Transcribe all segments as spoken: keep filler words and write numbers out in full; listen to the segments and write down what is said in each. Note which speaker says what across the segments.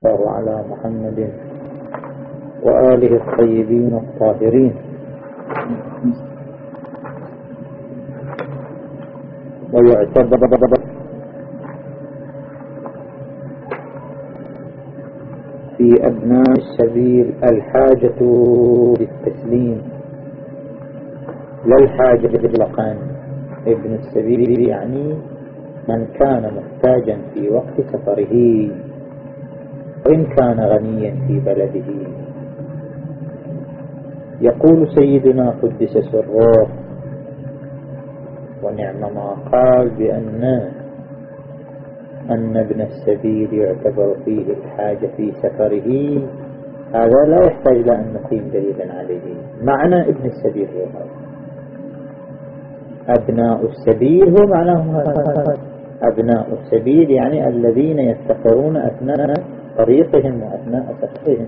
Speaker 1: الله على محمد وآله الطيبين الطاهرين. ويعتبر في أبناء السبيل الحاجة للتسليم، لا الحاجة للقان. ابن السبيل يعني من كان محتاجا في وقت سفره وإن كان غنيا في بلده. يقول سيدنا قدس سره ونعم ما قال بأن أن ابن السبيل يعتبر فيه الحاجة في سفره. هذا لا يحتاج إلى أن نقيم دليلا عليه. معنى ابن السبيل هو هذا. أبناء السبيل هو معناه هذا. أبناء السبيل يعني الذين يفتقرون أثناء طريقهم وأثناء سفرهم.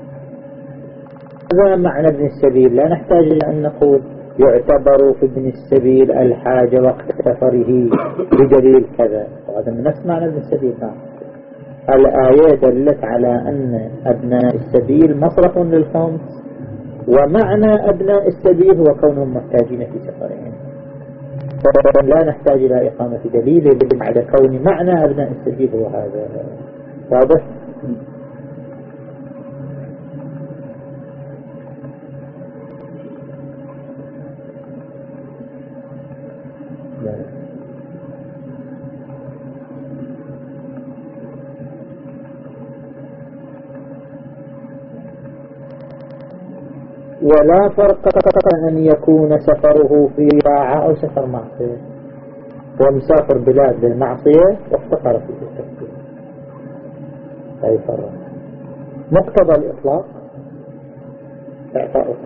Speaker 1: هذا معنى ابن السبيل. لا نحتاج إلى أن نقول يعتبر في ابن السبيل الحاجة وقت سفره بدليل كذا. هذا من نفس معنى ابن السبيل. الآية دلت على أن أبناء السبيل مصرف للخمس، ومعنى أبناء السبيل هو كونهم محتاجين في سفرهم. لا نحتاج إلى إقامة دليل على كون معنى أبناء السبيل هو هذا. واضح؟ ولا فرق أن يكون سفره في طاعة أو سفر معصية. هو مسافر بلاد للمعصية وافتقر في التفكير، لا يفرق. مقتضى الإطلاق إعطاء.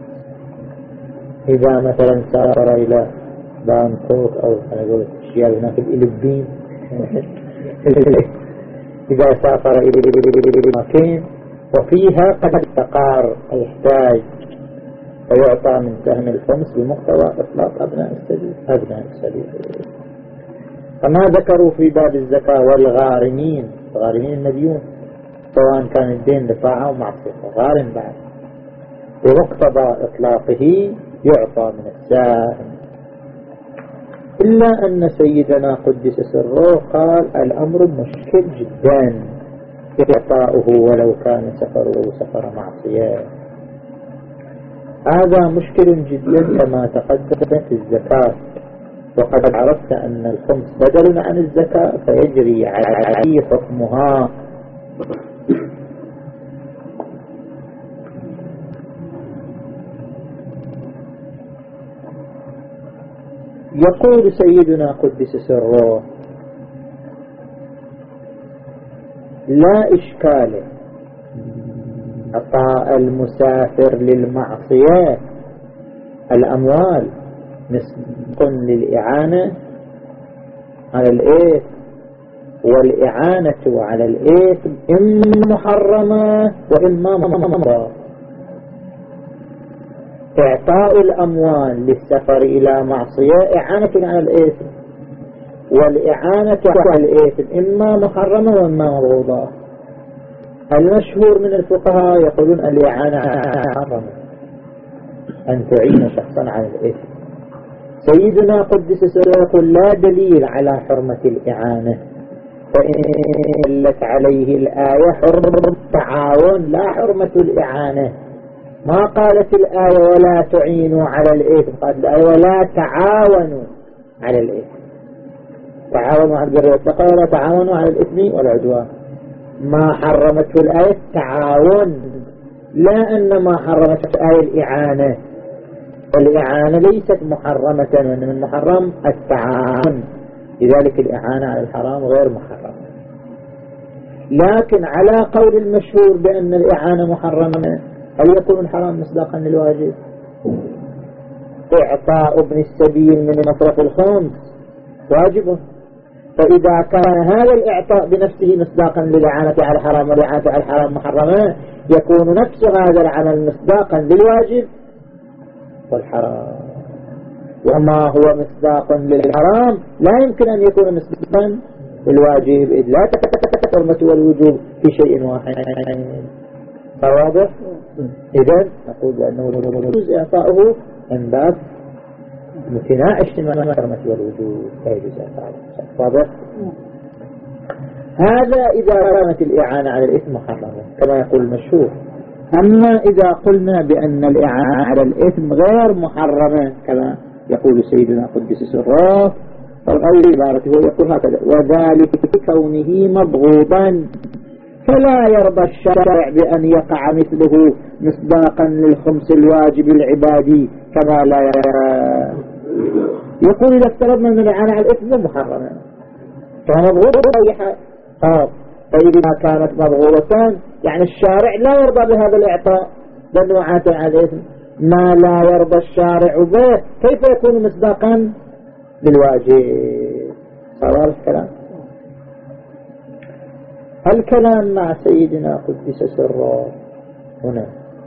Speaker 1: إذا مثلا سافر إلى بانكوك أو أنا أقول الشيء هناك الإلبين إذا سافر إلى مكان وفيها قد استقار يحتاج فيعطى من سهم الخمس بمقتضى إطلاق أبناء السبيل. أبناء السبيل فما ذكروا في باب الزكاة والغارمين. الغارمين المديون سواء كان الدين لطاعة أو معصية، غارم بعد بمقتضى إطلاقه يعطى من السهم. إلا أن سيدنا قدس سره قال الأمر مشكل جدا إعطاؤه ولو كان سفره سفر معصية. هذا مشكل جدا كما تقدم في الزكاة، وقد عرفت أن الخمس بدل عن الزكاة فيجري عليه حكمها. يقول سيدنا قدس سره لا إشكال عطاء المسافر للمعصية الأموال نسبة للإعانة على الإثم، والإعانة على الإثم إما محرمة وإما ممنوعة. إعطاء الأموال للسفر إلى معصية إعانة على الإثم، والإعانة على الإثم إما محرمة وإما مبغوضة. المشهور من الفقهاء يقولون الإعانة محرمة، أن تعين شخصا على الإثم. سيدنا قدس سره يقول لا دليل على حرمة الإعانة، فإن دلت عليه الآية حرمة التعاون لا حرمة الإعانة. ما قالت الآية ولا تعينوا على الإثم، قالت الآية ولا تعاونوا على الإثم. تعاونوا على البر والتقوى ولا تعاونوا على الإثم والعدوان. ما حرمته الآية التعاون، لا أن ما حرمته الآية الإعانة. الإعانة ليست محرمة، وإن من محرم التعاون، لذلك الإعانة على الحرام غير محرمة. لكن على قول المشهور بأن الإعانة محرمة، هل يكون الحرام مصداقا للواجب؟ إعطاء ابن السبيل من مصرف الخمس واجب، فإذا كان هذا الإعطاء بنفسه مصداقا للإعانة على الحرام والإعانة على الحرام محرمة، يكون نفس هذا العمل مصداقا للواجب والحرام. وما هو مصداق للحرام لا يمكن أن يكون مصداقا الواجب إذ لا تتفق الحرمة والوجوب في شيء واحد. واضح؟ إذن نقول بأنه يجوز إعطاؤه من باب امتناع اجتماع الحرمة والوجوب لا يجوز إعطاؤه. واضح؟ هذا إذا كانت الإعانة على الإثم محرمة كما يقول المشهور. أما إذا قلنا بأن الإعانة على الإثم غير محرمة كما يقول سيدنا قدس سره أو عبارته يقول هكذا: وذلك كونه مبغوضا فلا يرضى الشارع بأن يقع مثله مصداقا للخمس الواجب العبادي كما لا يرى. يقول إذا افترضنا أن الإعانة على الإثم محرمة كان مبغوضا آه. فإذا كانت مبغوضة يعني الشارع لا يرضى بهذا الإعطاء لأنه عاتى على الإثم. ما لا يرضى الشارع به كيف يكون مصداقا للواجب؟ صار الكلام. الكلام مع سيدنا قدس سره هنا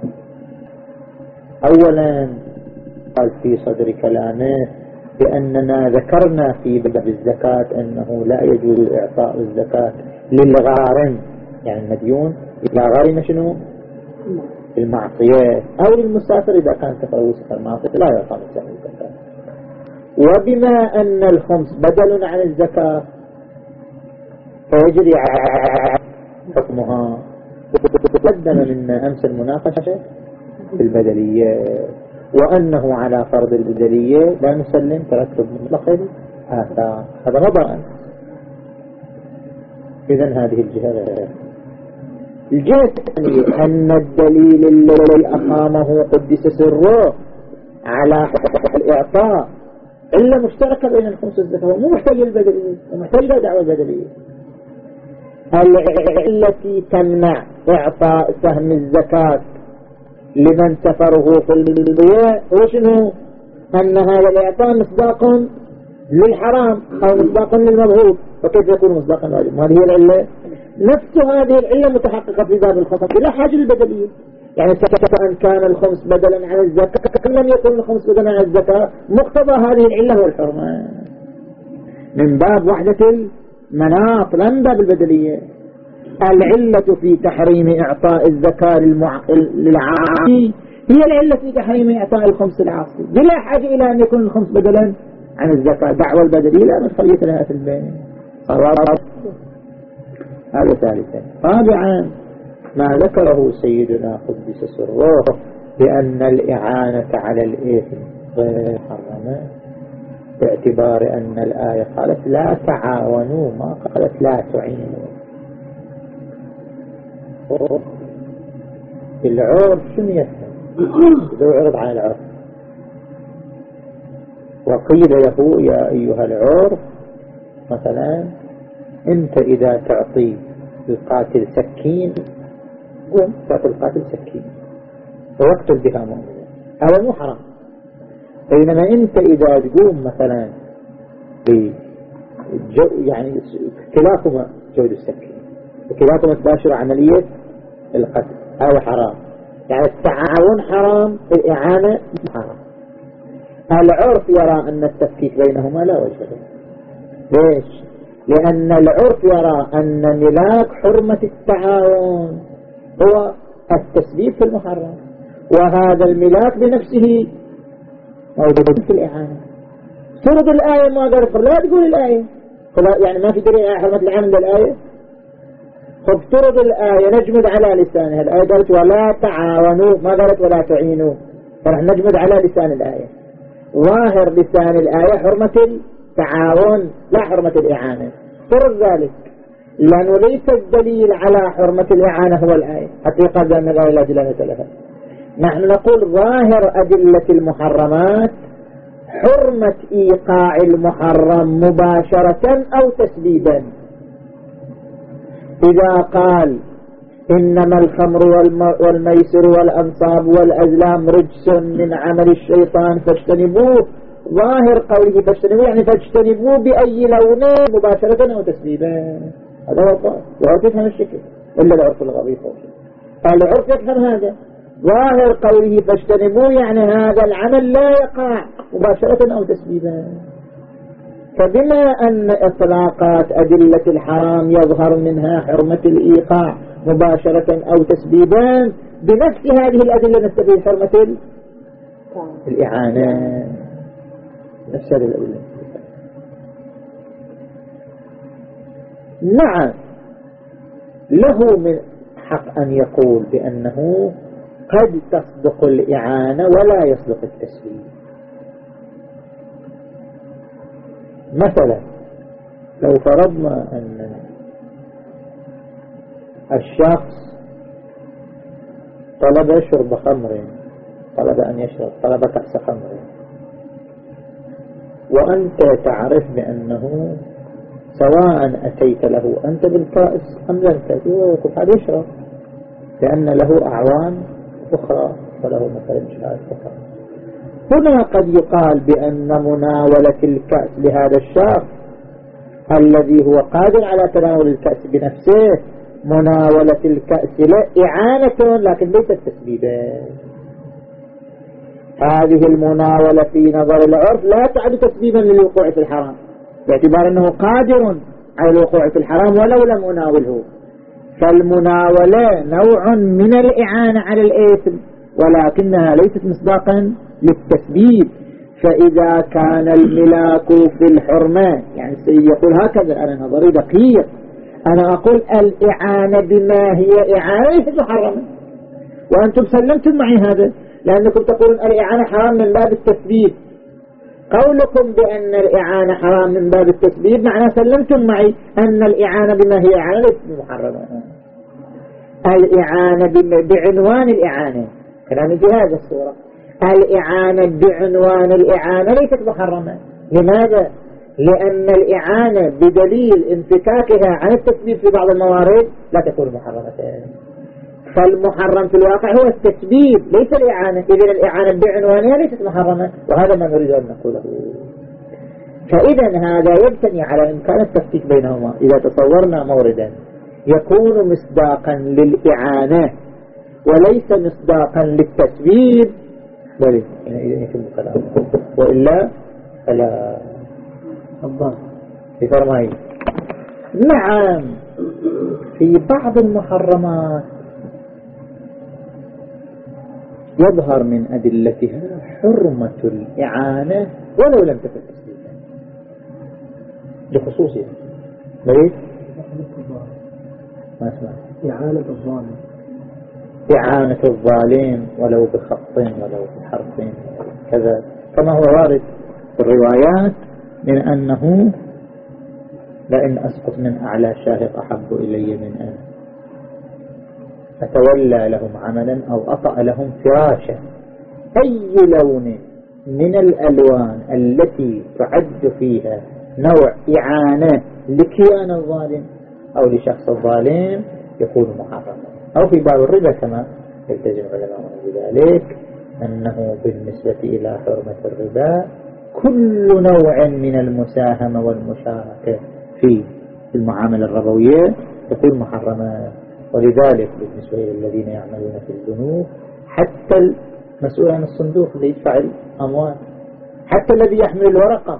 Speaker 1: أولا قال في صدر كلامه بأننا ذكرنا في باب الزكاة أنه لا يجوز إعطاء الزكاة للغارم يعني المديون إلى غارم شنو المعصية أو للمسافر إذا كان تفوز في المعصية لا يعطى مسافر الزكاة. وبما أن الخمس بدل عن الزكاة فيجري حكمها. قدم منا أمس المناقشة بالبدلية وأنه على فرض البدلية لا نسلم ترتب مطلق الآثار. هذا مضى أمس. إذن هذه الجهة غير. الجهة الثانية أن الدليل الذي أقامه قدس سره على الإعطاء إلا مشتركة بين الخمس والزكاة مو محتاج البدلية ومحتاج دعوة البدلية. التي تمنع إعطاء سهم الزكاة لمن سفره في البيع هو شنو؟ أن هذا الإعطاء مصداق للحرام أو مصداق للمبغوض فكيف يكون مصداقا واجب؟ هذه هي العلة. نفس هذه العلة متحققة في باب الخمس لا حاجة للبدلية. يعني سواء كان الخمس بدلا عن الزكاة لم يكن الخمس بدلا عن الزكاة مقتضى هذه العلة هو الحرمة من باب وحدة المناط لا من باب البدلية. العلة في تحريم إعطاء الزكاة للمع... للعاصي هي العلة في تحريم إعطاء الخمس العاصي بلا حاجة إلى أن يكون الخمس بدلا عن الزكاة. دعوة البدلية لا مدخلية لها في البين. هذا ثالثا. رابعا ما ذكره سيدنا قدس سره بأن الإعانة على الإثم غير محرمة باعتبار أن الآية قالت لا تعاونوا ما قالت لا تعينوا. العرف شنو يفهم؟ إذا عرض على العرف وقيل له يا أيها العرف مثلا أنت إذا تعطي القاتل سكين قوم تعطي القاتل سكين ويقتل بها مؤمنا هذا مو حرام. بينما أنت إذا تقوم مثلا يعني كلاكما جود السكين وكلاكما تباشر عملية القتل هذا حرام. يعني التعاون حرام الإعانة حرام. العرف يرى أن التفكيك بينهما لا وجه له. ليش؟ لأن العرف يرى أن ملاك حرمة التعاون هو التسبيب في المحرم وهذا الملاك بنفسه موجود في الإعانة. سرد الآية ما قال لا تقول الآية يعني ما في دليل على حرمة الإعانة من الآية. فافترض الآية نجمد على لسانها. الآية قالت ولا تعاونوا ما قالت ولا تعينوا فرح نجمد على لسان الآية. ظاهر لسان الآية حرمة التعاون لا حرمة الإعانة. فرض ذلك لأنه ليس الدليل على حرمة الإعانة هو الآية حقيقة بأن الآية لا دلالة لها. نحن نقول ظاهر أدلة المحرمات حرمة إيقاع المحرم مباشرة أو تسبيبا. إذا قال إنما الخمر والميسر والأنصاب والأزلام رجس من عمل الشيطان فاجتنبوه ظاهر قوله فاجتنبوه يعني فاجتنبوه بأي لون مباشرة أو تسبيبا. هذا هو الظاهر. العرف يفهم الشكل إلا العرف الغضيف. العرف يفهم هذا ظاهر قوله فاجتنبوه يعني هذا العمل لا يقع مباشرة أو تسبيبا. فبما أن إطلاقات أدلة الحرام يظهر منها حرمة الإيقاع مباشرة أو تسبيبا، بنفس هذه الأدلة نستفيد حرمة الإعانة. نفس هذه الأدلة. نعم له من حق أن يقول بأنه قد تصدق الإعانة ولا يصدق التسبيب. مثلا لو فرضنا أن الشخص طلب شرب خمر، طلب أن يشرب، طلب كأس خمر، وأنت تعرف بأنه سواء أتيت له أنت بالكأس أم لم تأتي ويقف عليه يشرب، لأن له أعوان أخرى وله مثلا شهادة أخرى. هنا قد يقال بأن مناولة الكأس لهذا الشخص الذي هو قادر على تناول الكأس بنفسه، مناولة الكأس له إعانة لكن ليست تسبيبا. هذه المناولة في نظر العرف لا تعد تسبيبا للوقوع في الحرام، باعتبار أنه قادر على الوقوع في الحرام ولو لم أناوله. فالمناولة نوع من الإعانة على الإثم ولكنها ليست مصداقا للتسبيب. فإذا كان الملاك في الحرمة، يعني السيد يقول هكذا، أنا نظري دقيق، أنا أقول الإعانة بما هي إعانة ليست محرمة، وأنتم سلمتم معي هذا، لأنكم تقولون الإعانة حرام من باب التسبيب. قولكم بأن الإعانة حرام من باب التسبيب معناه سلمتم معي أن الإعانة بما هي إعانة ليست محرمة. الإعانة بعنوان الإعانة، كلامي بهذا الصورة، الإعانة بعنوان الإعانة ليست محرمة. لماذا؟ لأن الإعانة بدليل انفكاكها عن التسبيب في بعض الموارد لا تكون محرمة. فالمحرم في الواقع هو التسبيب ليس الإعانة، إذن الإعانة بعنوانها ليست محرمة، وهذا ما نريد أن نقوله. فإذا هذا يبتني على إمكان التفكيك بينهما. إذا تصورنا موردا يكون مصداقا للإعانة وليس مصداقا للتسبيب، بل إذن يتم كلامه، وإلا فلا الضغط في فرمائي. نعم في بعض المحرمات يظهر من أدلتها حرمة الإعانة ولو لم تكن تسبيبا لخصوصها. بريد ما اسمع
Speaker 2: إعانة الظالم،
Speaker 1: إعانة الظالم ولو بخط ولو بحرف كذا، كما هو وارد في الروايات من أنه لئن أسقط من أعلى شاهق أحب إلي من أن أتولى لهم عملا أو أطأ لهم فراشا. أي لون من الألوان التي تعد فيها نوع إعانة لكيان الظالم أو لشخص الظالم يكون محرما. أو في باب الربا كما يلتزم علماء بذلك، أنه بالنسبة إلى حرمة الربا كل نوع من المساهمة والمشاركة في المعاملة الربوية تكون محرمة. ولذلك بالنسبة للذين يعملون في البنوك، حتى المسؤول عن الصندوق اللي يدفع الأموال، حتى الذي يحمل الورقة،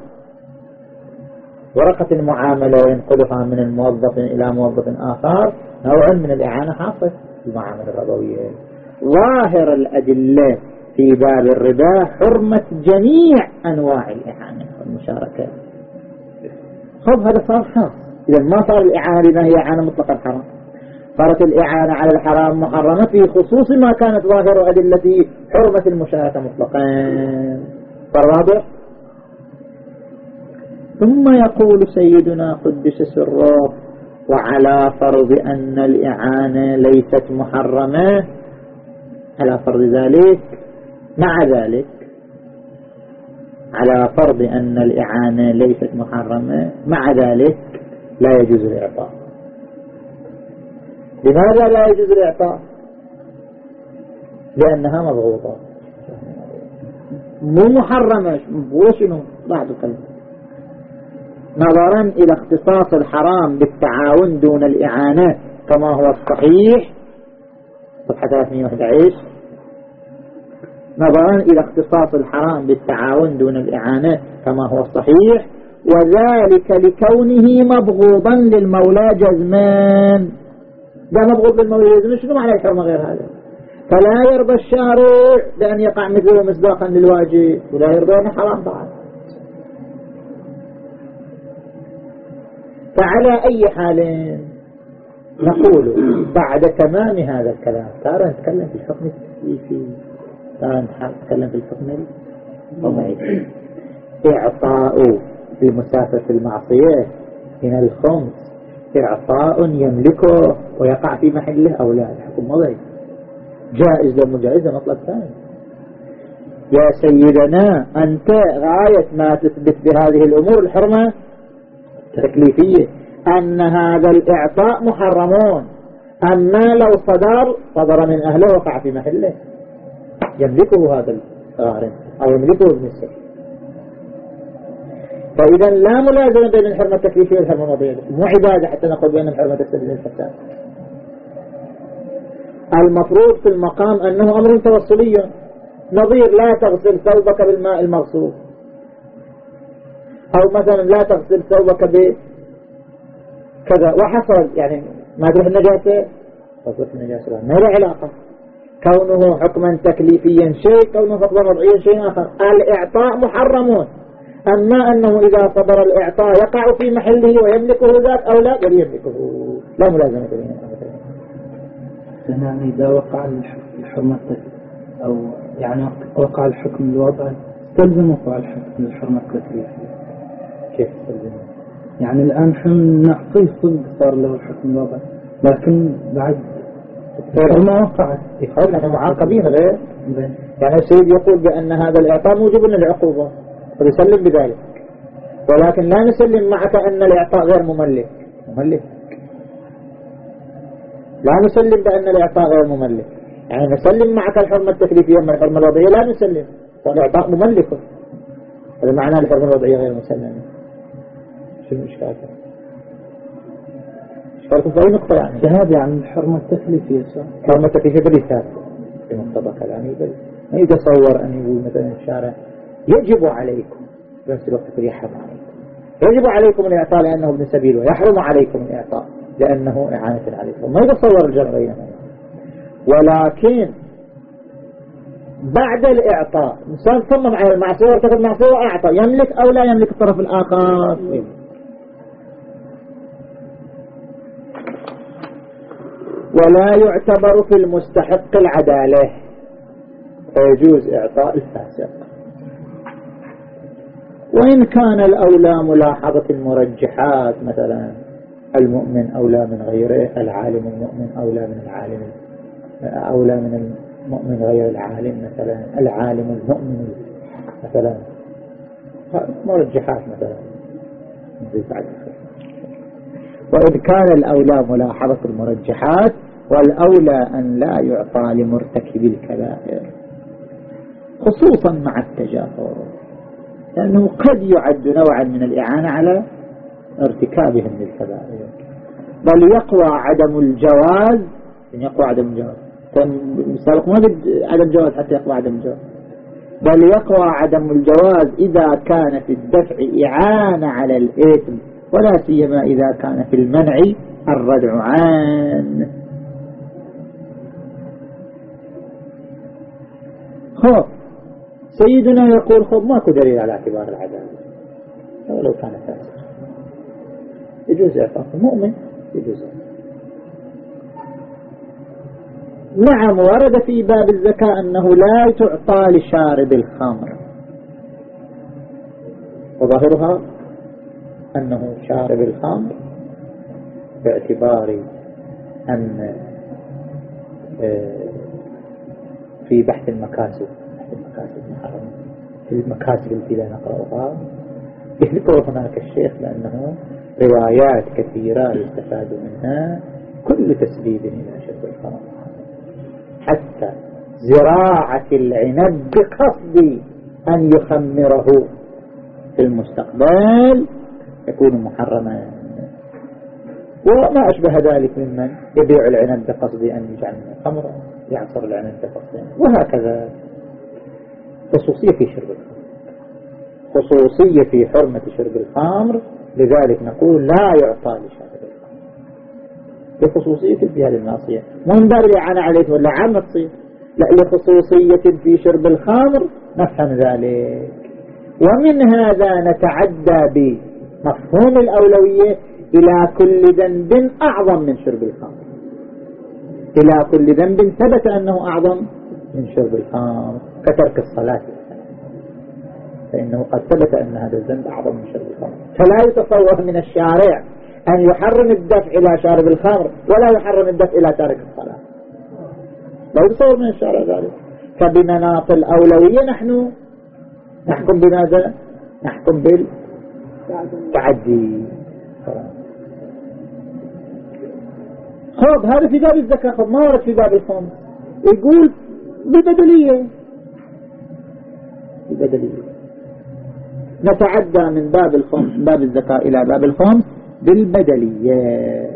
Speaker 1: ورقة المعاملة وينقلها من الموظف إلى موظف آخر، نوع من الإعانة حاصل في المعاملة الربوية. ظاهر الأدلة في باب الربا حرمة جميع أنواع الإعانة والمشاركة. خب هذا صار خاص. إذا ما صار الإعانة بما هي إعانة مطلقا حرام، صارت الإعانة على الحرام محرمة في خصوص ما كانت ظاهر أدلة حرمة المشاركة مطلقا. فالواضح. ثم يقول سيدنا قدس سره: وعلى فرض أن الإعانة ليست محرمة، على فرض ذلك، مع ذلك على فرض أن الإعانة ليست محرمة، مع ذلك لا يجوز الإعطاء. لماذا لا يجوز الإعطاء؟ لأنها مضغوطة، مو محرمة. وشنو بعد كلمة؟ نظرا إلى اختصاص الحرام بالتعاون دون الإعانة كما هو الصحيح، صفحة ثلاثمئة وأحد عشر، نظرا إلى اختصاص الحرام بالتعاون دون الإعانة كما هو الصحيح، وذلك لكونه مبغوضا للمولى جزمان. ده مبغوض للمولى جزمان، شنو معنى الحرمة غير هذا؟ فلا يرضى الشارع بأن يقع مثله مصداقا للواجب، ولا يرضى أن حرام بعد. فعلى أي حال نقول بعد تمام هذا الكلام ترى نتكلم في الحكم التكليفي، ترى نتكلم في الحكم الوضعي. إعطاء بمسافة المعصية من الخمس إعطاء يملكه ويقع في محله أو لا، الحكم وضعي. جائز لو مجائز مطلب ثاني. يا سيدنا أنت غاية ما تثبت بهذه الأمور الحرمة التكليفية أن هذا الإعطاء محرمون، أما لو صدر صدر من أهله وقع في محله يملكه هذا الغارم أو يملكه ابن السبيل. فإذا لا ملازمة بين الحرمة التكليفية والحرمة الوضعية، مو عبادة حتى نقول بأن الحرمة تستدل الفساد. المفروض في المقام أنه أمر توصلي، نظير لا تغسل ثوبك بالماء المغسول، أو مثلا لا تغسل ثوبك بكذا وحصل يعني ما تروح النجاسة تروح النجاسة ما له علاقة. كونه حكما تكليفيا شيء، كونه حكما وضعيا شيء آخر. الإعطاء محرمون، أما أنه إذا صدر الإعطاء يقع في محله ويملكه ذات أو لا يملكه، لا ملازمة بينهما.
Speaker 2: يعني إذا وقع الحرمة أو يعني وقع الحكم الوضعي تلزم وقع الحكم الحرمة التكليفية.
Speaker 1: كيف تلزم؟
Speaker 2: يعني الآن حن نعطيه صدق صار له الحكم الوضعي، لكن بعد الحرمة وقعت
Speaker 1: يقول لنا معاقبين غير. يعني السيد يقول بأن هذا الإعطاء موجب للعقوبة ويسلم بذلك، ولكن لا نسلم معك أن الإعطاء غير مملك. مملك لا نسلم بأن الإعطاء غير مملك، يعني نسلم معك الحرمة التكليفية من الحرمة الوضعية لا نسلم، والإعطاء مملك. هذا معناه الحرمة الوضعية غير مسلمة. شو الإشكال؟ إشكالكم في أي نقطة يعني؟
Speaker 2: شهادة عن الحرمة التكليفية.
Speaker 1: الحرمة التكليفية بالإثبات في مقتضى كلامي، بل ما يتصور أن يقول مثلا الشارع يجب عليكم بنفس الوقت يحرم عليكم، يجب عليكم الإعطاء لأنه ابن سبيل، ويحرم عليكم الإعطاء لأنه إعانة عليكم. ما يتصور الجمع بينهما. ولكن بعد الإعطاء إنسان صمم على المعصية وارتكب معصية وأعطى، يملك أو لا يملك الطرف الآخر؟ ولا يعتبر في المستحق العدالة، فيجوز إعطاء الفاسق. وإن كان الأولى ملاحظة المرجحات، مثلا المؤمن أولى من غيره، العالم المؤمن أولى من العالم أولى من المؤمن غير العالم، مثلا العالم المؤمن مثلا، مرجحات مثلا. وإن كان الأولى ملاحظة المرجحات، والأولى أن لا يعطى لمرتكب الكبائر خصوصا مع التجاهل، لأنه قد يعد نوعا من الإعانة على ارتكابهم للكبائر. بل يقوى عدم الجواز، يقوى عدم الجواز سابق ما عدم جواز حتى يقوى عدم الجواز، بل يقوى عدم الجواز إذا كان في الدفع إعانة على الإثم، ولا سيما إذا كان في المنع الردع عنه. خب سيدنا يقول خب ماكو دليل على اعتبار العدالة ولو كان فاسق، يجوز إعطاء المؤمن، يجوز إعطاء. نعم ورد في باب الزكاة أنه لا تعطى لشارب الخمر، وظاهرها أنه شارب الخمر باعتبار أن في بحث المكاسب المكاسب محرم في المكاسب التي لا نقرأها يذكر هناك الشيخ بأنه روايات كثيرة يستفاد منها كل تسبيب إلى شرب الخمر، حتى زراعة العنب بقصد أن يخمره في المستقبل يكون محرما، وما أشبه ذلك ممن يبيع العنب بقصد أن يجعل منه خمرا، يعصر العنب بقصد، وهكذا خصوصية في شرب الخمر. خصوصية في حرمة شرب الخمر، لذلك نقول لا يعطى لشارب الخمر لخصوصية في هذه المعصية، مو من باب الإعانة عليه ولا عامة تصير، لا، لخصوصية في شرب الخمر نفهم ذلك. ومن هذا نتعدى بمفهوم الأولوية إلى كل ذنب أعظم من شرب الخمر، إلى كل ذنب ثبت أنه أعظم من شرب الخمر كترك الصلاة، فإنه قد ثبت أن هذا الذنب أعظم من شرب الخمر. فلا يتصور من الشارع أن يحرم الدفع إلى شارب الخمر ولا يحرم الدفع إلى تارك الصلاة، لا يتصور من الشارع ذلك. فبمناط الأولوية نحن نحكم بماذا؟ نحكم بالتعدي. خب هذا في باب الزكاة، خب ما ورد في باب الخمر، يقول ببدلية ببدلية نتعدى من باب الخمس باب الزكاة إلى باب الخمس بالبدلية.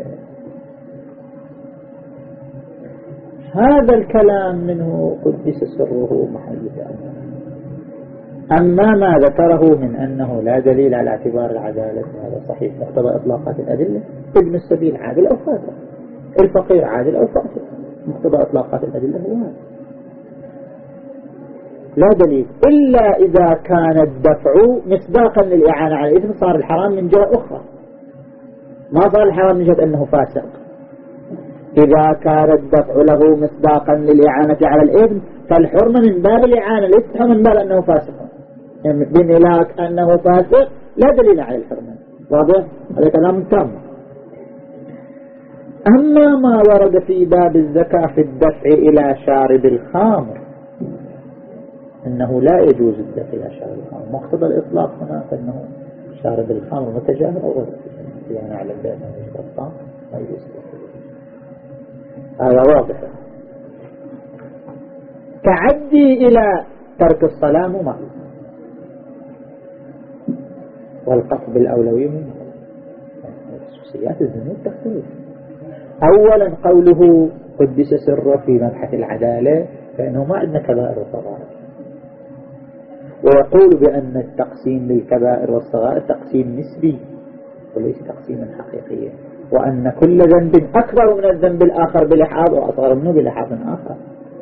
Speaker 1: هذا الكلام منه قدس سره محل ثاني. أما ما ذكره من أنه لا دليل على اعتبار العدالة هذا صحيح، مقتضى إطلاقات الأدلة، ابن السبيل عادل أو فاسق، الفقير عادل أو فاسق، مقتضى إطلاقات الأدلة هو هذا، لا دليل إلا إذا كان الدفع مصداقا للإعانة على الإثم صار الحرام من جهة أخرى، ما صار الحرام من جهة أنه فاسق. إذا كان الدفع له مصداقا للإعانة على الإثم فالحرمة من باب الإعانة، ليس من باب أنه فاسق، يعني بملاك أنه فاسق لا دليل على الحرمة. واضح؟ هذا كلام تام. أما ما ورد في باب الزكاة في الدفع إلى شارب الخمر أنه لا يجوز الدفع إلى شارب الخمر، مقتضى الإطلاق هنا أنه شارب الخمر متجاهل أو غير متجاهل، يعني على بأنه يشرب الخمر ما يجوز الدفع، هذا واضح. تعدي إلى ترك الصلاة مو معلوم، والقصد بالأولوية من خصوصيات الذنوب تختلف. أولا قوله قدس سره في مبحث العدالة فإنه ما عندنا كبائر وصغائر، ويقول بأن التقسيم للكبائر والصغائر تقسيم نسبي وليس تقسيما حقيقيا، وأن كل ذنب أكبر من الذنب الآخر بلحاظ وأصغر منه بلحاظ آخر.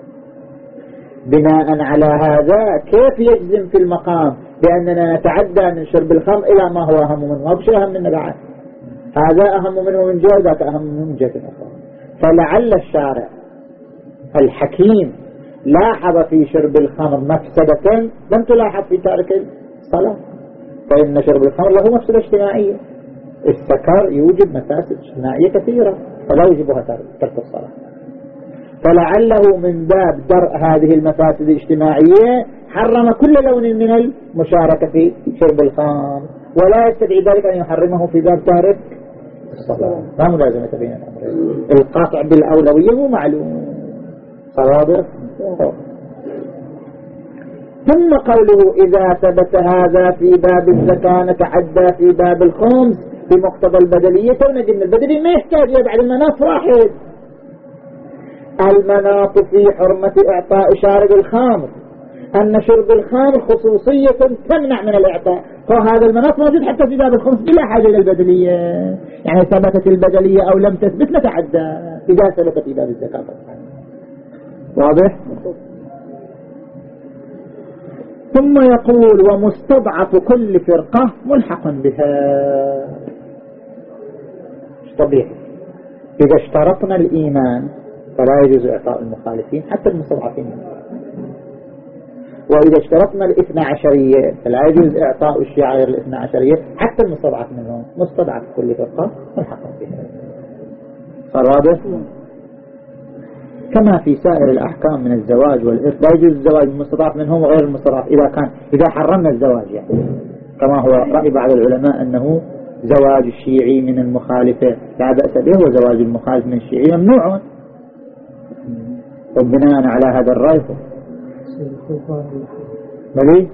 Speaker 1: بناء على هذا كيف يجزم في المقام بأننا نتعدى من شرب الخمر إلى ما هو أهم منه؟ ما بشيء أهم منه بعد، هذا أهم منه من جهة ذاك أهم منه من جهة أخرى. فلعل الشارع الحكيم لاحظ في شرب الخمر مفسدة لم تلاحظ في تارك الصلاة، فإن شرب الخمر له مفسدة اجتماعية، السكر يوجب مفاسد اجتماعية كثيرة فلا يوجبها ترك الصلاة، فلعله من باب درء هذه المفاسد الاجتماعية حرم كل لون من المشاركة في شرب الخمر، ولا يستدعي ذلك أن يحرمه في باب تارك الصلاة. لا ملازمة بين الأمرين، القاطع بالأولوية هو معلوم صوابر. ثم قوله إذا ثبت هذا في باب الزكاة نتعدى في باب الخمس بمقتضى البدلية، ونجد من البدلية ما يحتاج يبعد المناط واحد. المناط في حرمة إعطاء شارب الخمر أن شرب الخمر خصوصية تمنع من الإعطاء، فهذا المناط موجود حتى في باب الخمس بلا حاجة إلى البدلية، يعني ثبتت البدلية أو لم تثبت نتعدى إذا ثبتت في باب الزكاة. واضح؟ ثم يقول ومستضعف كل فرقة ملحق بها. طبيعي إذا اشترطنا الإيمان فلا يجوز إعطاء المخالفين حتى المستضعفين، وإذا اشترطنا الاثنى عشرية فلا يجوز إعطاء الشعائر الاثنى عشرية حتى المستضعف منهم. مستضعف كل فرقة ملحق بها. صار واضح؟ كما في سائر الأحكام من الزواج والإرث لا يجوز الزواج المستضعف منهم وغير المستضعف إذا كان إذا حرمنا الزواج، يعني كما هو رأي بعض العلماء أنه زواج الشيعي من المخالفة لا بأس به وزواج المخالف من الشيعي ممنوع، وبناء على هذا الرأي ملي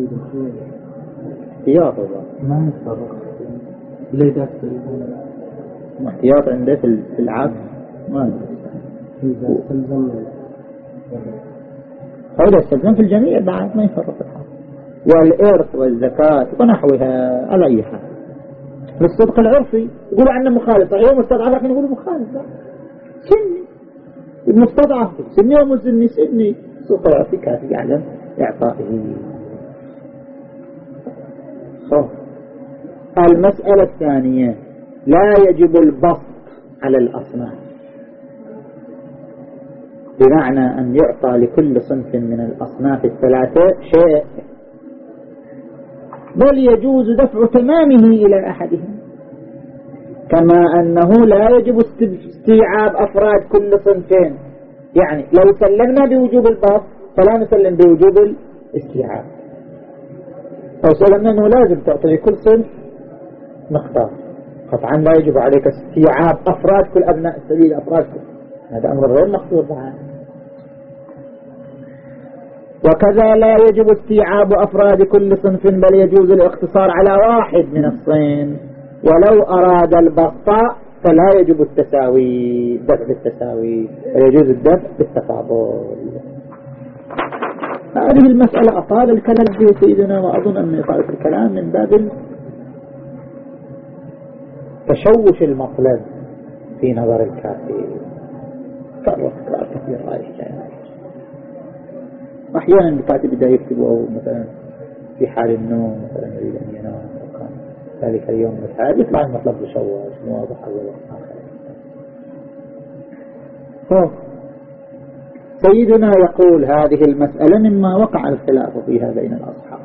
Speaker 1: احتياط
Speaker 2: ما يتصرف ليه ده
Speaker 1: احتياط عنده في العكس ما
Speaker 2: إذا استلزم
Speaker 1: هذا استلزم في الجميع بعد ما يفرق الحال. والإرث والزكاة ونحوها على أي حال. للصدق العرفي يقول عنه مخالف، صحيح مستضعف لكن يقول مخالف سني المستضعف سني ومسني سني، الصدق العرفي كافي يعلم إعطائه. صح. المسألة الثانية لا يجب البسط على الأصناف، بمعنى أن يعطى لكل صنف من الأصناف الثلاثة شيء، بل يجوز دفع تمامه إلى أحدهم، كما أنه لا يجب استيعاب أفراد كل صنفين. يعني لو سلمنا بوجوب البسط فلا نسلم بوجوب الاستيعاب، لو سلمنا أنه لازم تعطي لكل صنف مقدار، قطعا لا يجب عليك استيعاب أفراد كل أبناء السبيل أفراد كل، هذا أمر غير مقصود معه. وكذا لا يجب استيعاب أفراد كل صنف، بل يجوز الاقتصار على واحد من الصنف، ولو أراد البسط فلا يجب التساوي، الدفع بالتساوي، ويجوز الدفع بالتفاضل. هذه المسألة أطال الكلام في سيدنا، وأظن أن إطالة الكلام من باب تشوش المطلب في نظر الكافي، كرر تكرار كثير رايح جاي. أحيانا الكاتب بدأ يكتبه مثلا في حال النوم، مثلا يريد أن ينام وكان ذلك اليوم مثلا يطلع المطلب مشوش واضح أول آخر. سيدنا يقول هذه المسألة مما وقع الخلاف فيها بين الأصحاب،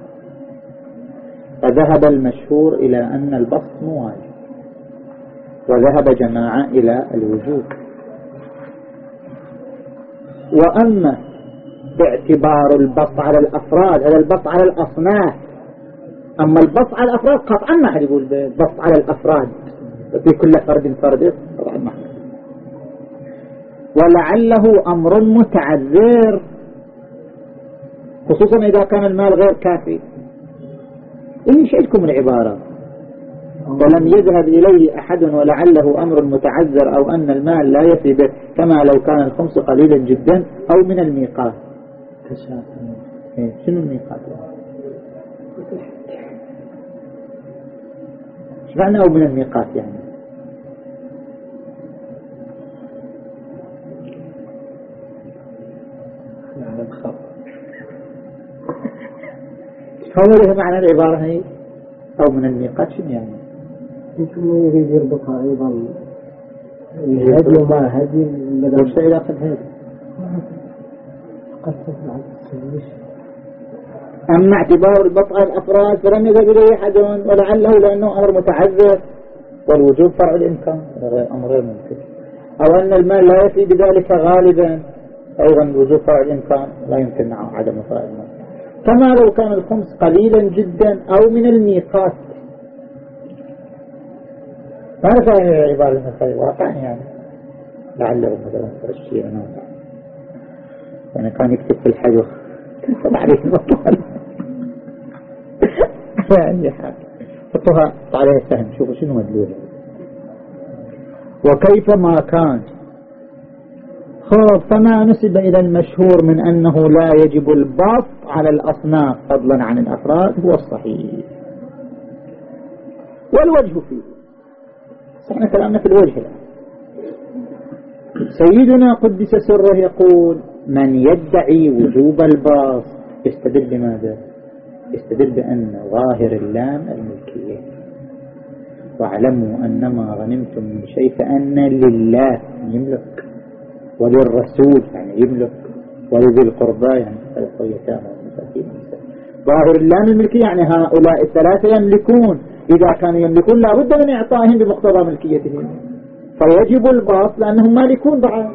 Speaker 1: فذهب المشهور إلى أن البسط مو واجب، وذهب جماعة إلى الوجوب. وأما باعتبار البسط على الأفراد، هذا البسط على الأصناف، أما البسط على الأفراد قطعا ما حد يقول البسط على الأفراد في كل فرد فرد، طبعا ما حد. ولعله أمر متعذر، خصوصا إذا كان المال غير كافي. إيش عندكم العبارة؟ ولم يذهب إليه أحد ولعله أمر متعذر، أو أن المال لا يفي به، كما لو كان الخمس قليلا جدا أو من الميقات. شنو الميقات؟ ايش معنى أو من الميقات يعني؟ هو له معنى العبارة هي أو من الميقات شنو يعني؟
Speaker 2: يمكن يريد يربطها أيضا الهدي وما هدي بدل
Speaker 1: وش إذا قد هدي
Speaker 2: قد تفعل السويش.
Speaker 1: أما اعتبار البطء الأفراد فلم يذهب إليه أحد، ولعله لأنه أمر متعذر، والوجوب فرع الإمكان، أمر غير ممكن، أو أن المال لا يفي بذلك غالبا، أيضا الوجوب فرع الإمكان لا يمكن معه عدم فرع المال، كما لو كان الخمس قليلا جدا أو من الميقات. ما نفهم العبارة من الخير واقعا يعني، لعله مثلا فرشي أنا أنا كان يكتب في الحجر كيف عليه المطال يعني حاجة حطوها عليه السهم، شوفوا شنو مدلوله. وكيف ما كان خب، فما نسب إلى المشهور من أنه لا يجب البسط على الأصناف فضلا عن الأفراد هو الصحيح، والوجه فيه صحنا كلامنا في الوجه الآن. سيدنا قدس سره يقول من يدعي وجوب البسط يستدل بماذا؟ يستدل بأن ظاهر اللام الملكية، واعلموا أنما غنمتم من شيء فأن لله يملك، وللرسول يعني يملك، ولذي القربى يعني اليتامى والمساكين. ظاهر اللام الملكية يعني هؤلاء الثلاثة يملكون، إذا كانوا يملكون لا بد من إعطائهم بمقتضى ملكيتهم، فيجب البسط لأنهم مالكون بعد.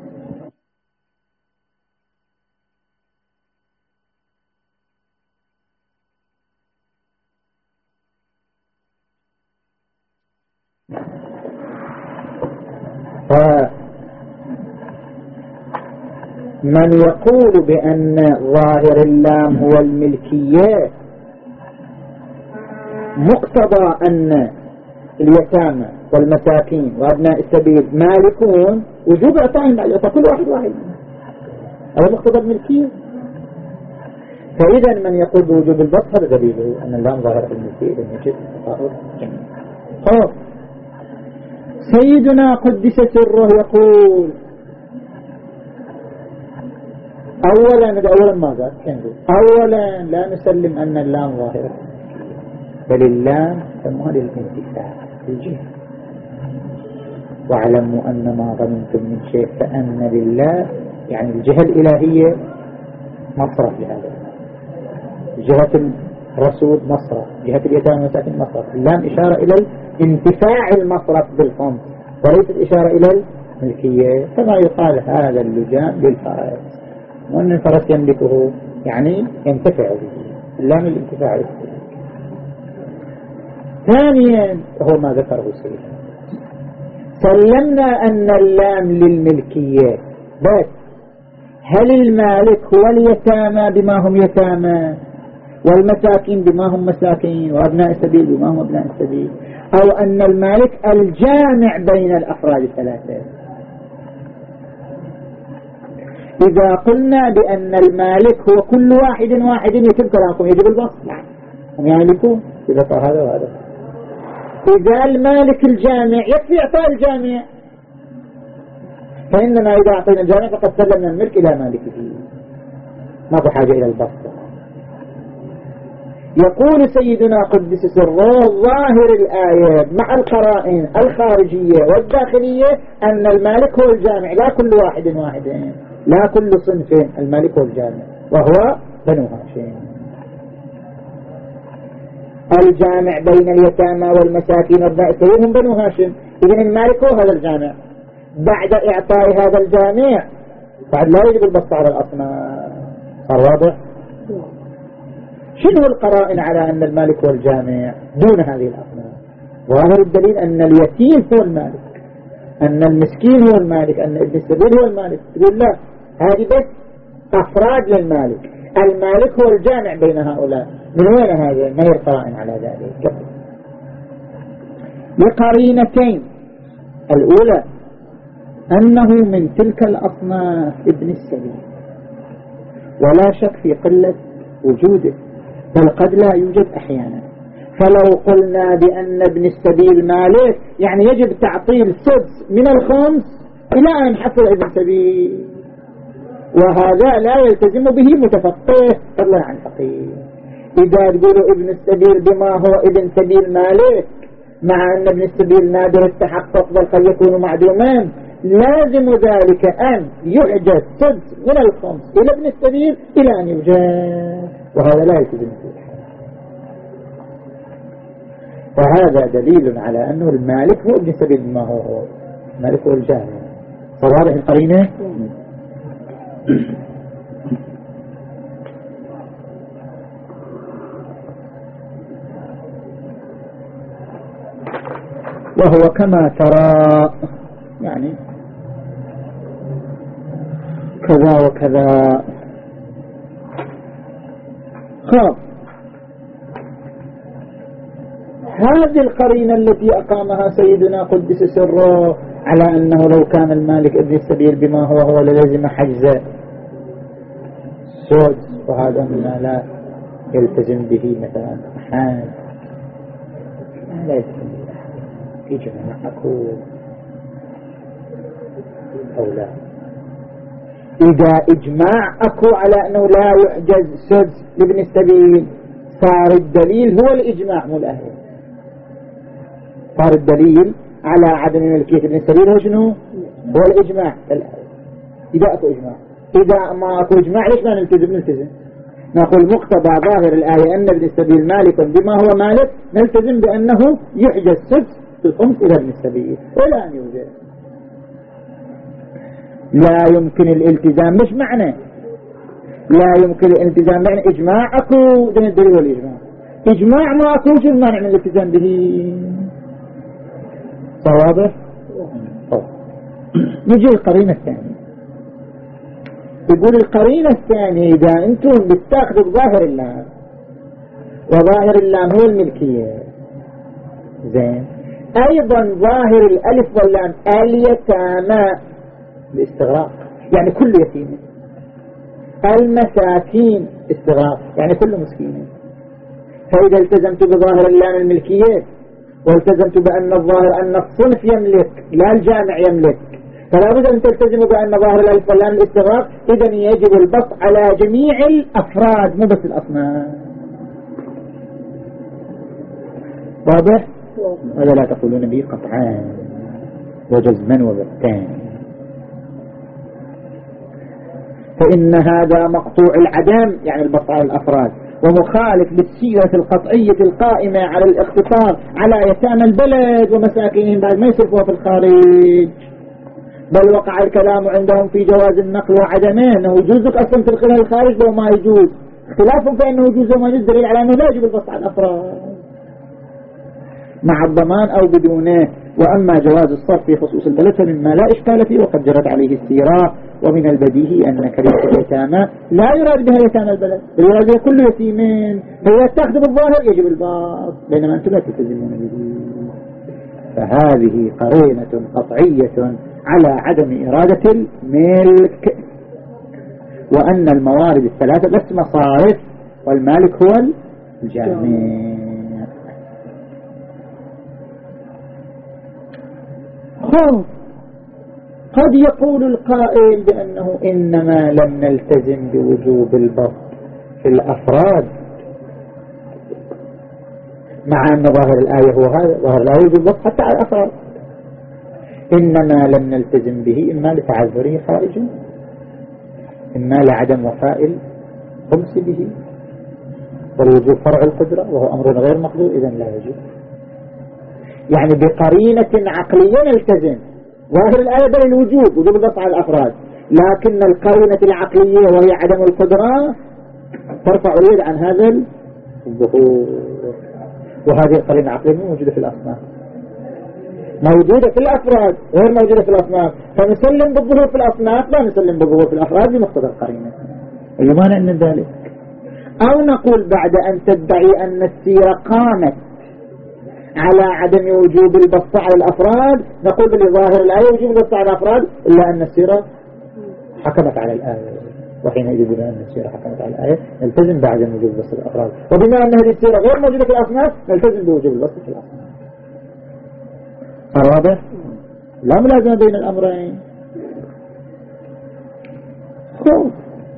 Speaker 1: من يقول بأن ظاهر اللام هو الملكية مقتضى أن اليتامى والمساكين وأبناء السبيل مالكون، وجوب إعطائهم بعد إعطاء كل واحد واحد، هذا مقتضى الملكية. فإذا من يقول بوجوب البسط هذا دليله أن اللام ظاهرة في الملكية لم يجد تفاؤل جميل. طيب سيدنا قدس سره يقول أولا أولا ماذا؟ أولا لا نسلم أن اللام ظاهرة، بل اللام سموها للانتفاع الجهة. واعلموا أن ما ظننتم من شيء فأن لله، يعني الجهة الإلهية مصرف لهذا، جهة الرسول مصرف، جهة اليتامى والمساكين مصرف. اللام إشارة إلى الانتفاع المصرف بالخمس وليست إشارة إلى الملكية، كما يقال هذا اللجام للفرس، وأن الفرس يملكه يعني ينتفع به، اللام الانتفاع السلوك. ثانيا هو ما ذكره سيدنا، سلمنا أن اللام للملكية، بس هل المالك هو اليتامى بما هم يتامى والمساكين بما هم مساكين وأبناء السبيل بما هم أبناء السبيل، أو أن المالك الجامع بين الأفراد الثلاثة؟ إذا قلنا بأن المالك هو كل واحد واحد يتم كلامكم يجب البسط، هم يملكون إذا صار هذا وهذا. إذا المالك الجامع يكفي إعطاء الجامع، فإننا إذا أعطينا الجامع فقد سلمنا الملك إلى مالكه، ما بحاجة إلى البسط. يقول سيدنا قدس سره ظاهر الآية مع القرائن الخارجية والداخلية أن المالك هو الجامع، لا كل واحد واحد، لا كل صنف، المالك هو الجامع وهو بنو هاشم، الجامع بين اليتامى والمساكين وابناء السبيل هم بنو هاشم. إذن المالك هو هذا الجامع، بعد إعطاء هذا الجامع بعد لا يجب البسط على الأصناف. صار واضح؟ شنو القرائن على أن المالك هو الجامع دون هذه الأصناف؟ ظاهر الدليل أن اليتيم هو المالك، أن المسكين هو المالك، أن ابن السبيل هو المالك. تقول لا، هذه بس أفراد للمالك، المالك هو الجامع بين هؤلاء. من وين هذا؟ ما هي القرائن على ذلك؟ لقرينتين، الأولى أنه من تلك الأصناف ابن السبيل، ولا شك في قلة وجوده، بل قد لا يوجد أحيانا. فلو قلنا بأن ابن السبيل مالك يعني يجب تعطيل سدس من الخمس إلى أن حصل ابن السبيل، وهذا لا يلتزم به متفقه فضلا عن فقيه. إذا تقولوا ابن السبيل بما هو ابن سبيل مالك مع أن ابن السبيل نادر التحقق بل قد يكون معدوما، لازم ذلك أن يحجز سدس من الخمس إلى ابن السبيل إلى أن يوجد، وهذا لا يلتزم فيه. وهذا دليل على أنه المالك هو ابن السبيل بما هو هو المالك هو الجامع. صوارح القرينة. وهو كما ترى يعني كذا وكذا. خلاص، هذه القرينة التي أقامها سيدنا قدس سره على أنه لو كان المالك ابن السبيل بما هو هو للزم حجزه سود، وهذا مما لا يلتزم به مثلا حان، لا يلتزم به إجماع أكو أو لا. إذا إجماع أكو على أنه لا يحجز سدس لابن السبيل صار الدليل هو الإجماع مو الأهل، صار الدليل على عدم ملكية ابن السبيل هو شنو؟ هو الإجماع الأهل. إذا أكو إجماع، إذا ما أكو إجماع ليش ما نلتزم؟ نلتزم نقول مقتضى ظاهر الآية أن ابن السبيل مالك بما هو مالك، نلتزم بأنه يحجز سدس في الخمس إلى ابن السبيل ولا أن يوجد. لا يمكن الالتزام، مش معنى لا يمكن الالتزام معنى إجماع أكو دين الدليل والإجماع، إجماع ما أكو شو المانع من الالتزام به؟ واضح؟ نجي القرينة الثانية، يقول القرينة الثانية إذا أنتم بتاخذوا ظاهر اللام، وظاهر اللام هو الملكية، زين، أيضا ظاهر الألف واللام اليتامى الاستغراق، يعني كل يتيم، المساكين استغراق يعني كل مسكين. فإذا التزمت بظاهر اللام الملكية والتزمت بأن الظاهر أن الصنف يملك لا الجامع يملك، فلا بد أن تلتزم بأن ظاهر الألف واللام الاستغراق، إذن يجب البسط على جميع الأفراد مو بس الأصناف. واضح؟ هذا لا تقولون به قطعان وجزما وبتان، فإن هذا مقطوع العدم يعني البسط على الأفراد، ومخالف للسيرة القطعية القائمة على الاختصار على يتامى البلد ومساكنهم بعد ما يصرفوها في الخارج. بل وقع الكلام عندهم في جواز النقل وعدمه، أنه يجوزك أصلا تدخلها الخارج لو ما يجوز، اختلافهم في أنه يجوز وما يجوز دليل على أنه لا يجب البسط على الأفراد مع الضمان أو بدونه. وأما جواز الصرف في خصوص البلد فمما لا إشكال فيه وقد جرت عليه السيرة، ومن البديهي أن كلمة اليتامى لا يراد بها يتامى البلد، بل يراد بها كل يتيمين، فإذا تأخذ بالظاهر يجب الباطل، بينما أنتم لا تلتزمون به. فهذه قرينة قطعية على عدم إرادة الملك، وأن الموارد الثلاثة بس مصارف والمالك هو الجامع. قد يقول القائل بأنه إنما لم نلتزم بوجوب البسط في الأفراد، مع أن ظاهر الآية هو هذا، ظاهر الآية وجوب البسط حتى على الأفراد، إنما لم نلتزم به إما لتعذره خارجا، إما لعدم وفاء الخمس به، والوجوب فرع القدرة وهو أمر غير مقدور، إذن لا يجب. يعني بقرينة عقلية نلتزم ظاهر الآية بل الوجوب وجوب البسط على الأفراد، لكن القرينة العقلية وهي عدم القدرة ترفع اليد عن هذا الظهور، وهذه القرينة العقلية موجودة في الأصناف، موجودة في الأفراد غير موجودة في الأصناف، فنسلم بالظهور في الأصناف لا نسلم بالظهور في الأفراد بمقتضى القرينة. أي مانع من ذلك؟ أو نقول بعد أن تدعي أن السيرة قامت على عدم وجوب البسط على الأفراد، نقول بظاهر الآية وجوب البسط على الأفراد، إلا أن السيرة حكمت على الآية، وحينئذ بما أن السيرة حكمت على الآية نلتزم بعدم وجوب البسط على الأفراد، وبما أن هذه السيرة غير موجودة في الأصناف نلتزم بوجوب البسط في الأصناف. واضح؟ لا ملازمة بين الأمرين. خوف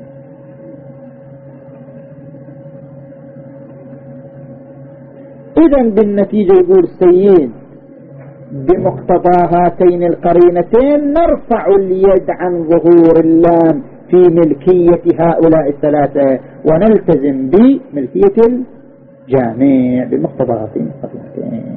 Speaker 1: إذن بالنتيجة يقول السيد بمقتضى هاتين القرينتين نرفع اليد عن ظهور اللام في ملكية هؤلاء الثلاثة ونلتزم بملكية الجامع بمقتضى هاتين القرينتين.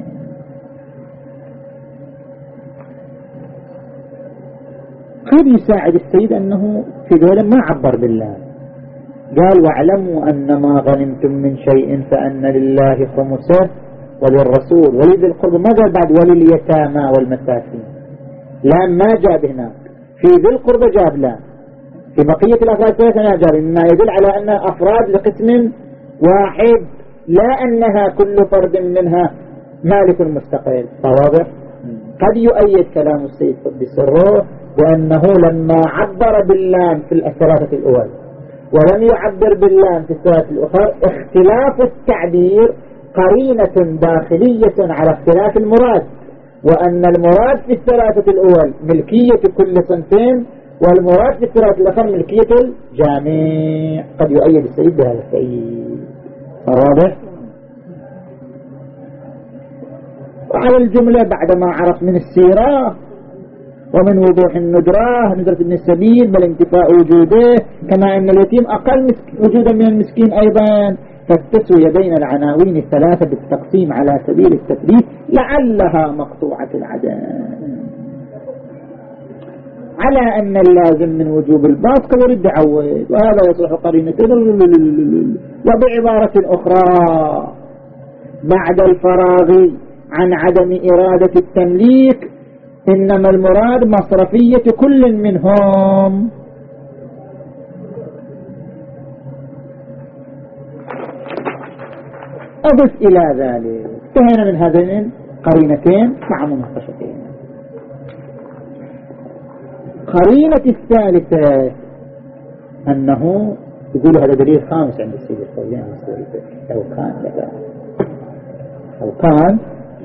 Speaker 1: قد يساعد السيد أنه في دولة ما عبر بالله، قال واعلموا أن ما غنمتم من شيء فأن لله خمسه وللرسول ولذي القرب، ما قال بعد ولليتامى والمساكين، لا ما جاب هناك، في ذي القرب جاب لا، في بقية الأفراد ثلاثة ما جاب، مما يدل على أن أفراد لقسم واحد لا أنها كل فرد منها مالك مستقل. واضح؟ قد يؤيد كلام السيد بسره بأنه لما عبر باللام في الثلاثة الأول ولم يعبر باللام في الثلاثة الأخرى اختلاف التعبير قرينة داخلية على اختلاف المراد، وأن المراد في الثلاثة الأول ملكية كل صنفين والمراد في الثلاثة الأخرى ملكية الجامع. قد يؤيد السيد بهذا السيد. واضح؟ وعلى الجملة بعدما عرف من السيرة ومن وضوح الندرة ندرة ابن السبيل بل انتفاء وجوده، كما أن اليتيم أقل وجودا من المسكين أيضا، فالتسوية بين العناوين الثلاثة بالتقسيم على سبيل التثبيت لعلها مقطوعة العدم، على أن اللازم من وجوب الباطل يرد عوض، وهذا يصلح قرينتين. وبعبارة أخرى بعد الفراغ عن عدم إرادة التمليك إنما المراد مصرفية كل منهم. أضف إلى ذلك انتهينا من هذين قرينتين مع مناقشتين. قرينة الثالثة أنه يقول هذا دليل خامس عند السيد الخويان لو كان لك لو كان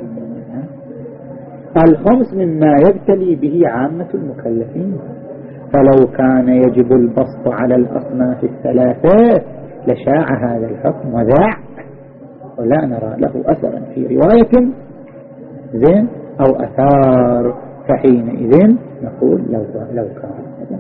Speaker 1: الخمس مما يبتلي به عامة المكلفين، فلو كان يجب البسط على الأصناف الثلاثة لشاع هذا الحكم وذاع، ولا نرى له أثرا في رواية زين أو أثار، فحينئذ نقول لو, لو كان.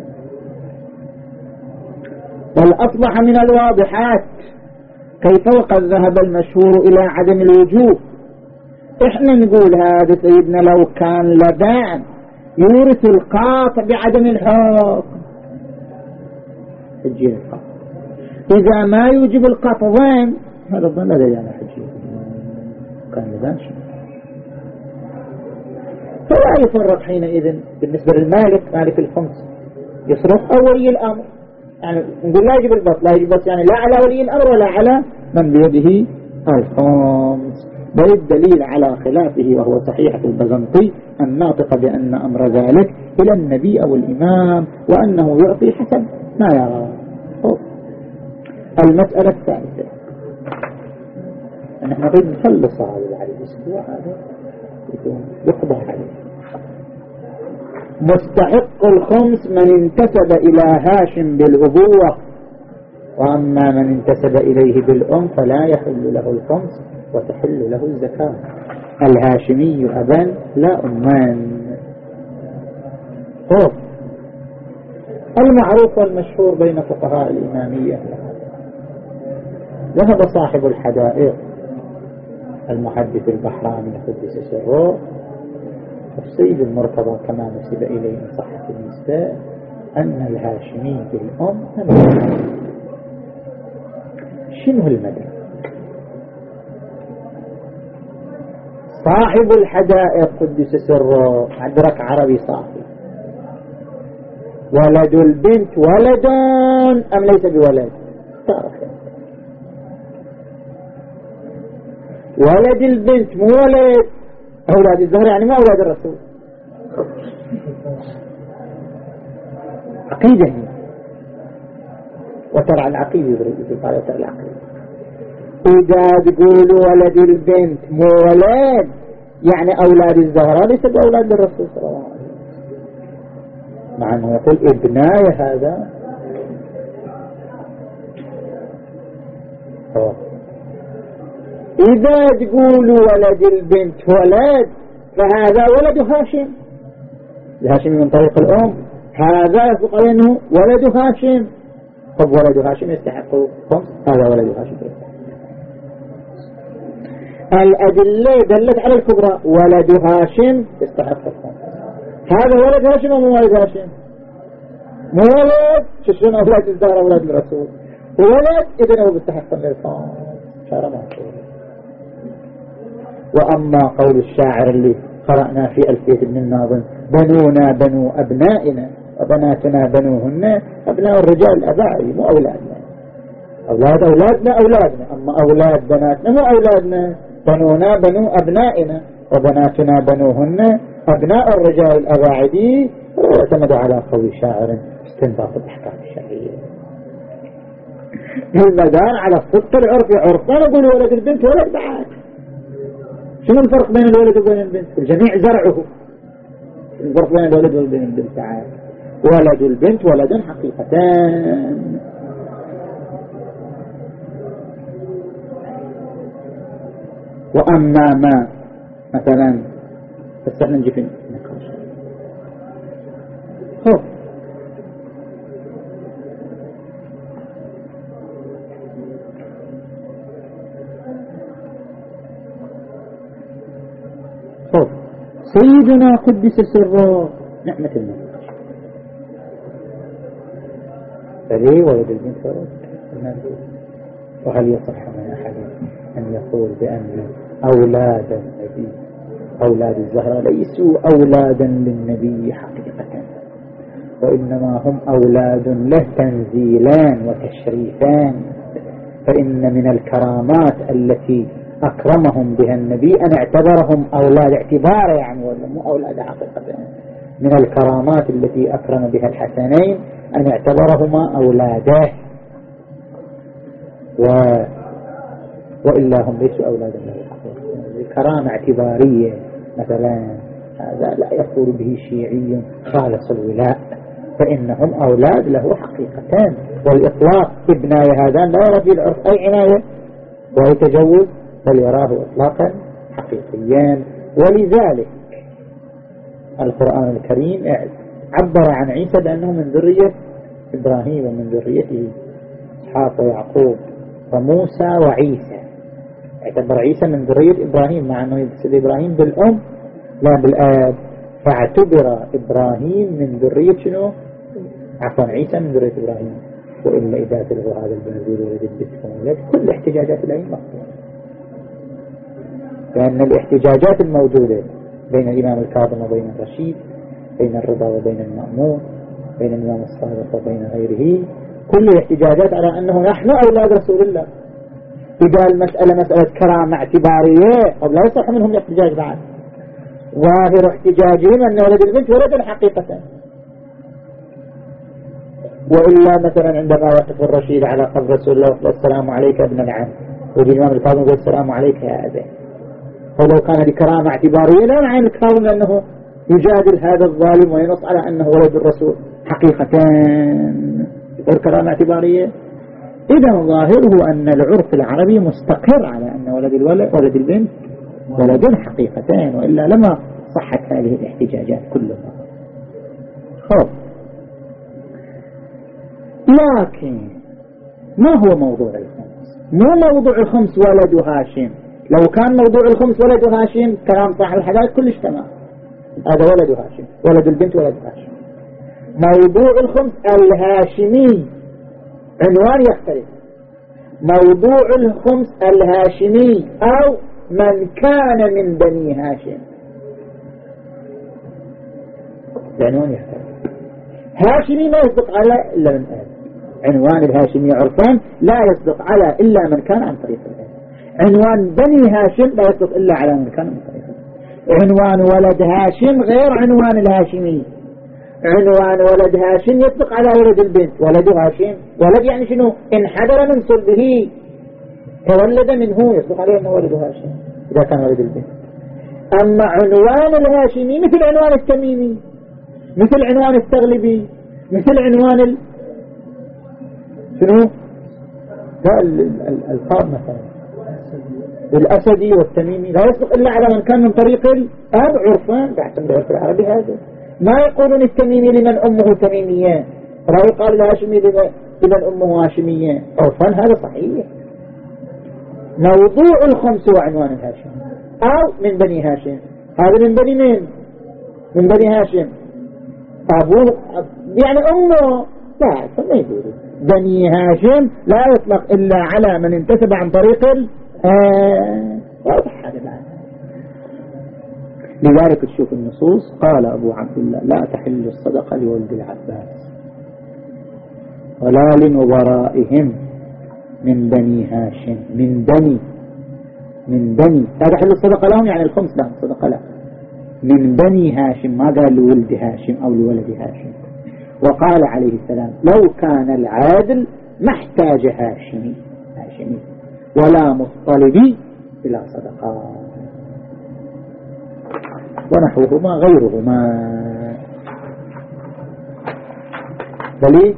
Speaker 1: بل أصبح من الواضحات كيف وقد ذهب المشهور إلى عدم الوجوب. إحنا نقول هذا سيدنا لو كان لبان يورث القاطع بعدم الحكم، حجية القاطع إذا ما يوجب القاطع وين هذا الظن لا يعني حجية كان لبان شيء، فلا يفرق حينئذ بالنسبة للمالك مالك الخمس يصرف أو ولي الأمر، يعني نقول لا يجب البط لا يجب البط يعني لا على ولي الأمر ولا على من بيده الخمس، بل الدليل على خلافه وهو صحيحة البزنطي الناطق بأن أمر ذلك إلى النبي أو الإمام وأنه يعطي حسب ما يرى. المسألة الثالثة نحن نريد نخلص هذا على الأسبوع هذا يكون يقضى عليه. مستحق الخمس من انتسب إلى هاشم بالأبوة، وأما من انتسب إليه بالأم فلا يحل له الخمس وتحل له الزكاة. الهاشمي أبا لا أمان. طب المعروف والمشهور بين فقهاء الإمامية، ذهب صاحب الحدائق المحدث البحراني قدس سره السيد المرتضى كما نسب إليه من صحة النسبة أن الهاشمي بالأم شنو المدى؟ صاحب الحدائق قدس سره أدرك عربي صافي، ولد البنت ولد أم ليس بولد؟ تارك ولد البنت مو ولد أولاد الزهر يعني مو أولاد الرسول، عقيدة هي وترى العقيدة يقول وترى العقيدة. إذا تقول ولد البنت مو ولد يعني أولاد الزهراء ليس بأولاد الرسول صلى الله عليه وسلم، مع أنه يقول ابناي هذا أوه. إذا تقول ولد البنت ولد فهذا ولد هاشم، الهاشم من طريق الأم، هذا يقول أنه ولد هاشم. طب ولد هاشم يستحق خمس، هذا ولد هاشم يستحق. الأدلة دلت على الكبرى، ولد هاشم يستحق الخمس. هذا ولد هاشم ومو ولد هاشم؟ مو ولد ششون أولاد الزهر أولاد الرسول، ولد إذن هو يستحق الخمس شارع معصور. وأما قول الشاعر اللي قرأنا في ألفية ابن الناظم بنونا بنو أبنائنا وبناتنا بنوهن، أبناء الرجال أبائي مو أولادنا، أولاد أولادنا أولادنا، أما أولاد بناتنا مو أولادنا. بنونا بنو أبنائنا وبناتنا بنوهن أبناء الرجال الأباعدي، واعتمد على قول شاعر استنباط الأحكام الشرعية المدار على الصدق العرفي. عرفنا نقول ولد البنت ولد بعد، شنو الفرق بين الولد وبين البنت؟ الجميع زرعه. الفرق بين الولد وبين البنت تعال ولد البنت ولد حقيقتان. وأما ما مثلا بس احنا نجي في نقاش هو هو سيدنا قدس سره نعمة النقاش فليه ولد البنت ولد. وهل يصح من أحد أن يقول بأن أولاد النبي أولاد الزهراء ليسوا أولادا للنبي حقيقة، وإنما هم أولاد له تنزيلان وتشريفان. فإن من الكرامات التي أكرمهم بها النبي أن اعتبرهم أولاد اعتبار يعني، ولا مو أولاد حقيقة. من الكرامات التي أكرم بها الحسنين أن اعتبرهما أولاده، و... وإلا هم ليسوا أولادا له. الكرامة اعتبارية مثلا، هذا لا يقول به شيعي خالص الولاء، فإنهم أولاد له حقيقتان، والإطلاق ابناء هذان لا يرى في العرف أي عناية وأي تجوز، بل يراه إطلاقا حقيقيا. ولذلك القرآن الكريم عبر عن عيسى بأنه من ذرية إبراهيم ومن ذريته إسحاق ويعقوب وموسى وعيسى، اعتبر عيسى من ذرية إبراهيم مع أنه يقصد إبراهيم بالأم لا بالآب، فاعتبر إبراهيم من ذرية شنو؟ عفوا عيسى من ذرية إبراهيم. وإلا إذا تلغوا هذا البنزول ولد البيت كل احتجاجات الأئمة، لأن الاحتجاجات الموجودة بين الإمام الكاظم وبين الرشيد، بين الرضا وبين المأمون، بين الإمام الصادق وبين غيره، كل الاحتجاجات على أنه نحن أولاد رسول الله. إذا المسألة مسألة كرامة اعتبارية قد لا يصح منهم الاحتجاج بعد، ظاهر احتجاجهم أن ولد البنت ولد حقيقة. وإلا مثلا عندما يقف الرشيد على قبر رسول الله وقال السلام عليك ابن العم، ويجي الإمام الكاظم يقول السلام عليك يا أبي، ولو كان لكرامة اعتبارية لا معنى الكاظم أنه يجادل هذا الظالم وينص على أنه ولد الرسول حقيقتان كرامة اعتبارية. إذا ظاهره أن العرف العربي مستقر على أن ولد الولد ولد البنت ولد حقيقتان، وإلا لما صحت هذه الاحتجاجات كلها. خب، لكن ما هو موضوع الخمس؟ مو موضوع الخمس ولد هاشم. لو كان موضوع الخمس ولد هاشم كلام صاحب الحدائق كلش تمام، هذا ولد هاشم، ولد البنت ولد هاشم. موضوع الخمس الهاشمي عنوان يختلف، موضوع الخمس الهاشمي أو من كان من بني هاشم العنوان يختلف. هاشمي ما يصدق على إلا من آل، عنوان الهاشمي عرفان لا يصدق على إلا من كان عن طريق الآل. عنوان بني هاشم لا يصدق إلا على من كان عن طريق الآل. عنوان ولد هاشم غير عنوان الهاشمي. عنوان ولد هاشم يطلق على ولد البنت، ولد هاشم ولد يعني شنو؟ انحدر من صلبه تولد منه، يطلق عليه أنه ولد هاشم إذا كان ولد البنت. أما عنوان الهاشمي مثل عنوان التميمي، مثل عنوان التغلبي، مثل عنوان ال... شنو؟ لا الألقاب مثلا الأسدي والتميمي لا يصدق إلا على من كان من طريق الأب عرفان بحسن العرف العربي. هذا ما يقولون التميمي لمن أمه تميمية، ولا يقال الهاشمي لمن أمه هاشمية عرفان، هذا صحيح. موضوع الخمس هو عنوان الهاشم أو من بني هاشم. هذا من بني من؟ من بني هاشم، أبوه يعني أمه لا ما يقول بني هاشم لا يطلق إلا على من انتسب عن طريق ال واضح هذا الآن. لذلك تشوف النصوص قال أبو عبد الله لا تحل الصدقة لولد العباس ولا لنظرائهم من بني هاشم، من بني من بني لا تحل الصدقة لهم يعني الخمس لهم صدقة لهم، من بني هاشم، ما قال لولد هاشم أو لولد هاشم. وقال عليه السلام لو كان العادل ما احتاج هاشمي هاشمي ولا مطلبي إلى صدقات، ونحوهما غيرهما. بلي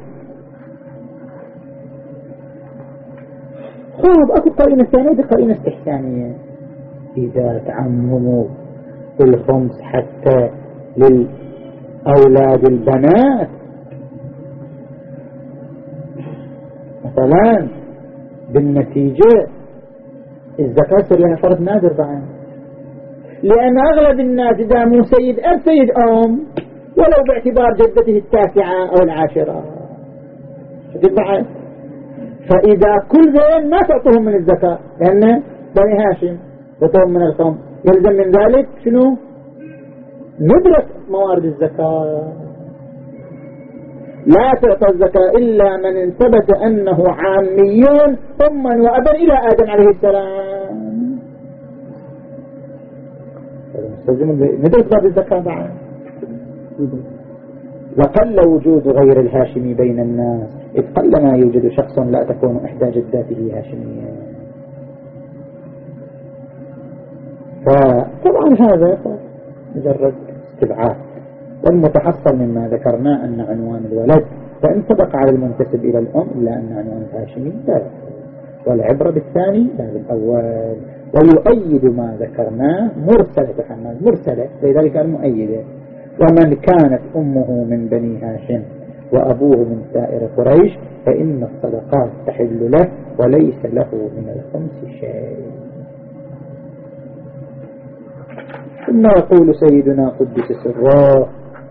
Speaker 1: خوب أكو قرينة ثانية قرينة استحسانية، إذا تعمموا الخمس حتى للأولاد البنات مثلا بالنتيجة الزكاة صار لها فرض نادر بعد، لأن أغلب الناس إذا مو سيد أب سيد أم ولو باعتبار جدته التاسعة أو العاشرة، فإذا كل ذين ما تعطوهم من الزكاة لأن بني هاشم تعطوهم من الخمس، يلزم من ذلك شنو؟ ندرك موارد الزكاة. لا تعطى الزكاة إلا من ثبت أنه عاميون أما وأبا إلى آدم عليه السلام. ندرك باب الزكاة بعد وقل وجود غير الهاشمي بين الناس، إذ قل ما يوجد شخص لا تكون إحدى جداته هاشمية. فطبعا هذا مجرد استبعاد، والمتحصل مما ذكرنا أن عنوان الولد فإن سبق على المنتسب إلى الأم إلا أن عنوان الهاشمي لا، والعبرة بالثاني لا بالأول. ويؤيد ما ذكرناه مرسلة حماد، مرسلة لذلك المؤيدة: ومن كانت أمه من بني هاشم وأبوه من سائر قريش فإن الصدقات تحل له وليس له من الخمس شيء. ثم يقول سيدنا قدس سره،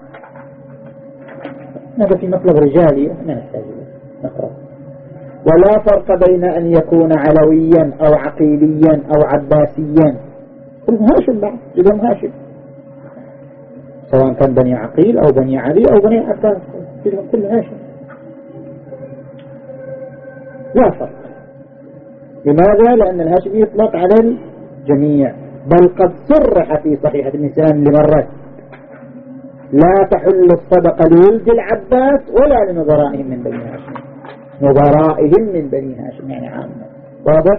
Speaker 1: هذا في مطلب رجالي ما نحتاج نقرأ: ولا فرق بين أن يكون علويا أو عقيليا أو عباسيا، كلهم هاشم بعض، كلهم هاشم، سواء كان بني عقيل أو بني علي أو بني عباس، كلهم كل هاشم، لا فرق. لماذا؟ لأن الهاشمي يطلق على الجميع، بل قد صرح في صحيحة ابن سلام لمرات: لا تحل الصدقة لولد العباس ولا لنظرائهم من بني هاشم، نظرائهم من بني هاشم يعني عامة. واضح؟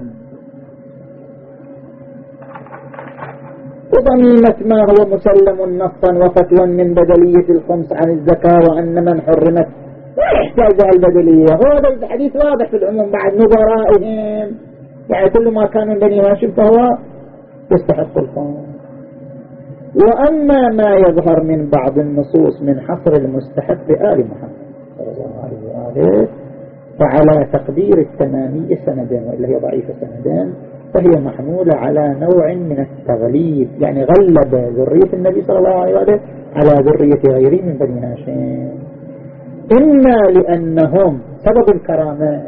Speaker 1: وضميمة ما هو مسلم نصا وفتوى من بدلية الخمس عن الزكاة، وأن من حرمت لا يحتاج البدلية. هذا الحديث واضح في العموم بعد نظرائهم، يعني كل ما كان من بني هاشم فهو يستحق الخمس. وأما ما يظهر من بعض النصوص من حصر المستحق بآل محمد صلى الله عليه وآله فعلى تقدير التمامية سندان، وإلا هي ضعيفة سندان، فهي محمولة على نوع من التغليب، يعني غلب ذرية النبي صلى الله عليه وآله على ذرية غيره من بني هاشم، إما لأنهم سبب الكرامات،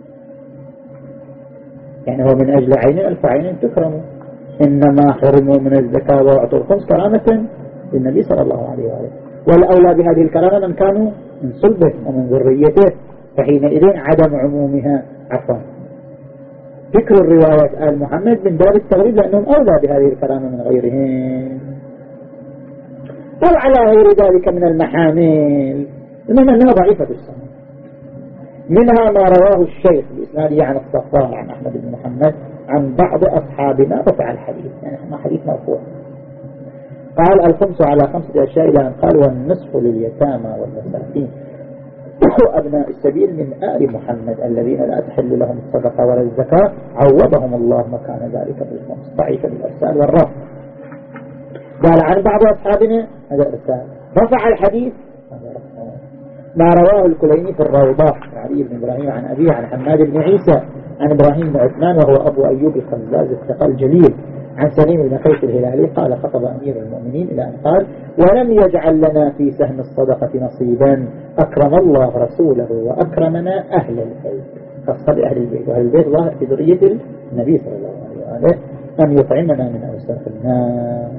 Speaker 1: يعني هو من أجل عين ألف عين تكرموا، إنما حرموا من الزكاة وأعطوا الخمس كرامة للنبي صلى الله عليه وآله، والأولى بهذه الكرامة من كانوا من صلبه ومن ذريته، فحينئذ عدم عمومها عفوا ذكر الروايات آل محمد من باب التغريب، لأنهم أولى بهذه الكرامة من غيرهم، أو على غير ذلك من المحامل، إنما أنها ضعيفة السنة. منها ما رواه الشيخ بإسناده عن الصفار عن أحمد بن محمد عن بعض أصحابنا رفع الحديث، يعني ما حديث مرفوع، قال: الخمس على خمسة أشياء إلى أن قال: والنصف لليتامى والمساكين وأبناء السبيل من آل محمد الذين لا تحل لهم الصدقة ولا الزكاة عوضهم الله مكان ذلك بالخمس. ضعيف بالإرسال والرفع. قال عن بعض أصحابنا هذا إرسال، رفع الحديث ما رواه الكليني في الروضة علي بن إبراهيم عن أبيه عن حماد بن عيسى عن إبراهيم بن عثمان وهو أبو أيوب الخزاز الثقة الجليل عن سليم بن قيس الهلالي قال: خطب أمير المؤمنين إلى أن قال: ولم يجعل لنا في سهم الصدقة نصيبا، أكرم الله رسوله وأكرمنا أهل البيت، خاصة بأهل البيت، وأهل البيت ظاهر في ذرية النبي صلى الله عليه وآله، أن يطعمنا من أوساخ الناس.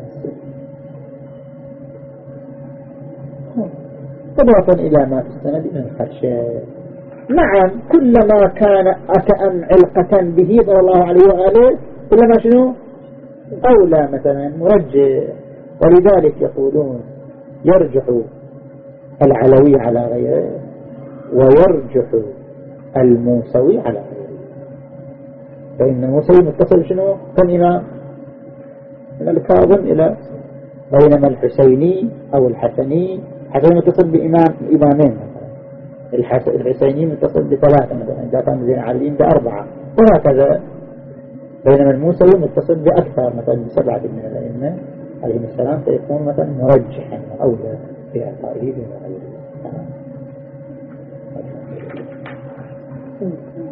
Speaker 1: إضافة إلى ما في السند من الخرشات. نعم، كلما كان أتأم علقة به صلى الله عليه وآله كلما شنو أولى مثلا مرجع، ولذلك يقولون يرجح العلوي على غيره ويرجح الموسوي على غيره، فإن الموسوي متصل شنو كالإمام من الكاظم إلى، بينما الحسيني أو الحسني حسن متصل بإمام إمامين مثلا، الحسيني متصل بثلاثة مثلا، إذا كان زين عليين بأربعة، وهكذا، بينما الموسوي متصل بأكثر مثلا بسبعة من الأئمة عليهم السلام، فيكون مثلا مرجحا أولى في أعطائه بما غيره.